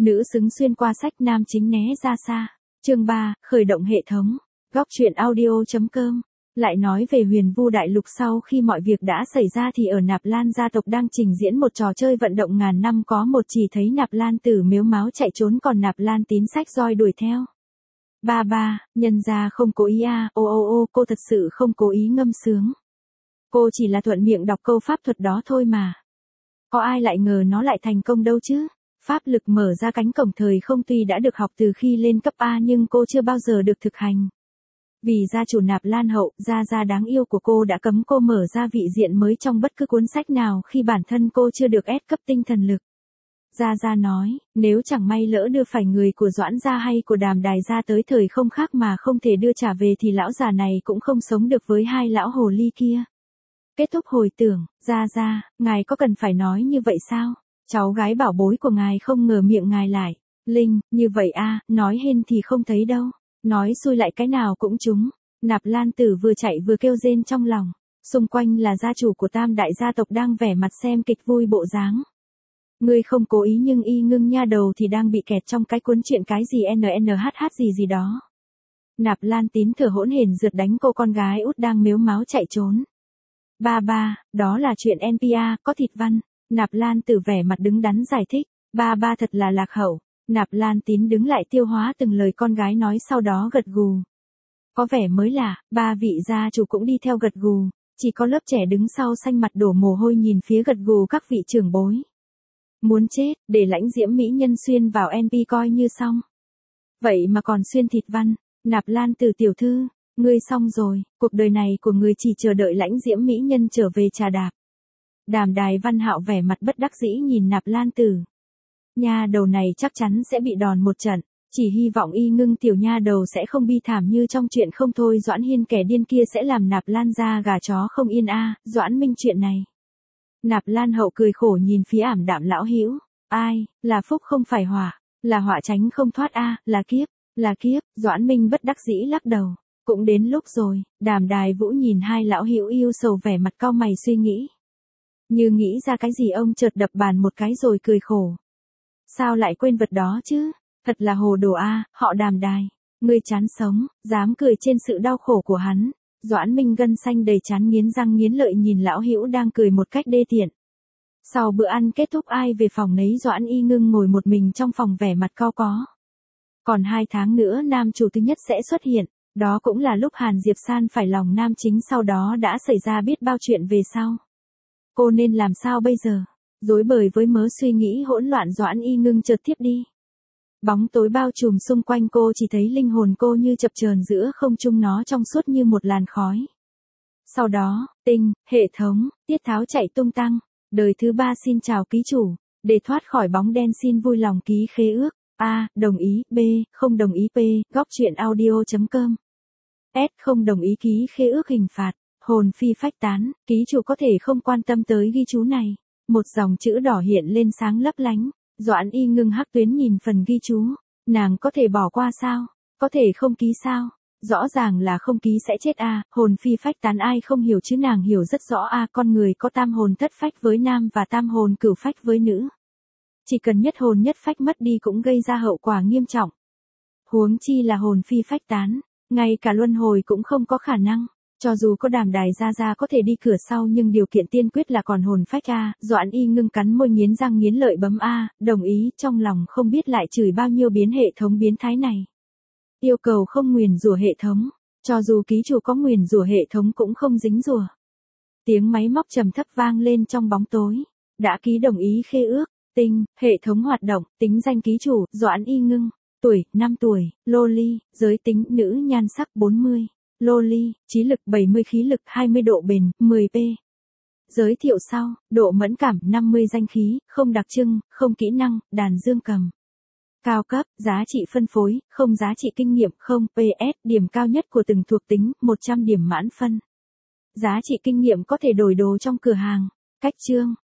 Nữ xứng xuyên qua sách, nam chính né ra xa. Chương 3, khởi động hệ thống. Góc truyện audio.com. Lại nói về Huyền Vu Đại Lục, sau khi mọi việc đã xảy ra thì ở Nạp Lan gia tộc đang trình diễn một trò chơi vận động ngàn năm, có một chỉ thấy Nạp Lan Tử mếu máo chạy trốn, còn Nạp Lan Tín xách roi đuổi theo. Ba, nhân gia không cố ý à, ô, cô thật sự không cố ý ngâm sướng. Cô chỉ là thuận miệng đọc câu pháp thuật đó thôi mà. Có ai lại ngờ nó lại thành công đâu chứ. Pháp lực mở ra cánh cổng thời không tuy đã được học từ khi lên cấp A nhưng cô chưa bao giờ được thực hành. Vì gia chủ Nạp Lan Hậu, gia đáng yêu của cô đã cấm cô mở ra vị diện mới trong bất cứ cuốn sách nào khi bản thân cô chưa được ép cấp tinh thần lực. Gia nói, nếu chẳng may lỡ đưa phải người của Doãn gia hay của Đàm Đài gia tới thời không khác mà không thể đưa trả về thì lão già này cũng không sống được với hai lão hồ ly kia. Kết thúc hồi tưởng, gia, ngài có cần phải nói như vậy sao? Cháu gái bảo bối của ngài không ngờ miệng ngài lại. Linh, như vậy à, nói hên thì không thấy đâu. Nói xui lại cái nào cũng trúng. Nạp Lan Tử vừa chạy vừa kêu rên trong lòng. Xung quanh là gia chủ của tam đại gia tộc đang vẻ mặt xem kịch vui bộ dáng. Ngươi không cố ý nhưng y ngưng nha đầu thì đang bị kẹt trong cái cuốn chuyện cái gì NNHH gì đó. Nạp Lan Tín thở hỗn hển rượt đánh cô con gái út đang mếu máo chạy trốn. Ba, đó là chuyện NPA, có thịt văn. Nạp Lan Tử vẻ mặt đứng đắn giải thích. Ba thật là lạc hậu. Nạp Lan Tín đứng lại tiêu hóa từng lời con gái nói, sau đó gật gù. Có vẻ mới lạ, ba vị gia chủ cũng đi theo gật gù. Chỉ có lớp trẻ đứng sau xanh mặt đổ mồ hôi nhìn phía gật gù các vị trưởng bối. Muốn chết, để lãnh diễm mỹ nhân xuyên vào NP coi như xong. Vậy mà còn xuyên thịt văn. Nạp Lan Tử tiểu thư, ngươi xong rồi, cuộc đời này của ngươi chỉ chờ đợi lãnh diễm mỹ nhân trở về trà đạp. Đàm Đài Văn Hạo vẻ mặt bất đắc dĩ nhìn Nạp Lan Tử. Nha đầu này chắc chắn sẽ bị đòn một trận, chỉ hy vọng y ngưng tiểu nha đầu sẽ không bi thảm như trong chuyện không thôi Doãn Hiên kẻ điên kia sẽ làm Nạp Lan ra gà chó không yên a. Doãn Minh chuyện này. Nạp Lan Hậu cười khổ nhìn phía ảm đạm lão hữu. Ai, là phúc không phải họa, là họa tránh không thoát a, là kiếp, Doãn Minh bất đắc dĩ lắc đầu. Cũng đến lúc rồi. Đàm Đài Vũ nhìn hai lão hữu yêu sầu vẻ mặt cau mày suy nghĩ. Như nghĩ ra cái gì ông chợt đập bàn một cái rồi cười khổ. Sao lại quên vật đó chứ? Thật là hồ đồ a, họ Đàm Đài. Ngươi chán sống, dám cười trên sự đau khổ của hắn. Doãn Minh gân xanh đầy trán nghiến răng nghiến lợi nhìn lão hữu đang cười một cách đê tiện. Sau bữa ăn kết thúc ai về phòng nấy, Doãn Y Ngưng ngồi một mình trong phòng vẻ mặt cau có. Còn 2 tháng nữa nam chủ thứ nhất sẽ xuất hiện. Đó cũng là lúc Hàn Diệp San phải lòng nam chính, sau đó đã xảy ra biết bao chuyện về sau. Cô nên làm sao bây giờ? Rối bời với mớ suy nghĩ hỗn loạn, Doãn Y Ngưng chợt tiếp đi. Bóng tối bao trùm xung quanh cô, chỉ thấy linh hồn cô như chập chờn giữa không trung, nó trong suốt như một làn khói. Sau đó, hệ thống, tiết tháo chạy tung tăng. Đời thứ 3 xin chào ký chủ. Để thoát khỏi bóng đen xin vui lòng ký khế ước. A. Đồng ý. B. Không đồng ý. P. Góc truyện audio.com. S. Không đồng ý ký khế ước hình phạt. Hồn phi phách tán, ký chủ có thể không quan tâm tới ghi chú này. Một dòng chữ đỏ hiện lên sáng lấp lánh. Doãn Y Ngưng hắc tuyến nhìn phần ghi chú. Nàng có thể bỏ qua sao? Có thể không ký sao? Rõ ràng là không ký sẽ chết a. Hồn phi phách tán ai không hiểu chứ, nàng hiểu rất rõ a. Con người có tam hồn thất phách với nam và tam hồn cửu phách với nữ. Chỉ cần nhất hồn nhất phách mất đi cũng gây ra hậu quả nghiêm trọng. Huống chi là hồn phi phách tán, ngay cả luân hồi cũng không có khả năng. Cho dù có Đàm Đài gia có thể đi cửa sau nhưng điều kiện tiên quyết là còn hồn phách a. Doãn Y Ngưng cắn môi nghiến răng nghiến lợi bấm a, đồng ý, trong lòng không biết lại chửi bao nhiêu biến hệ thống biến thái này. Yêu cầu không nguyền rủa hệ thống, cho dù ký chủ có nguyền rủa hệ thống cũng không dính rủa. Tiếng máy móc trầm thấp vang lên trong bóng tối. Đã ký đồng ý khế ước. Hệ thống hoạt động, tính danh ký chủ, Doãn Y Ngưng, tuổi, 5 tuổi, loli, giới tính, nữ, nhan sắc 40, loli, trí lực 70, khí lực 20, độ bền, 10p. Giới thiệu sau, độ mẫn cảm 50, danh khí, không đặc trưng, không kỹ năng, đàn dương cầm. Cao cấp, giá trị phân phối, không giá trị kinh nghiệm, không PS, điểm cao nhất của từng thuộc tính, 100 điểm mãn phân. Giá trị kinh nghiệm có thể đổi đồ trong cửa hàng. Cách chương,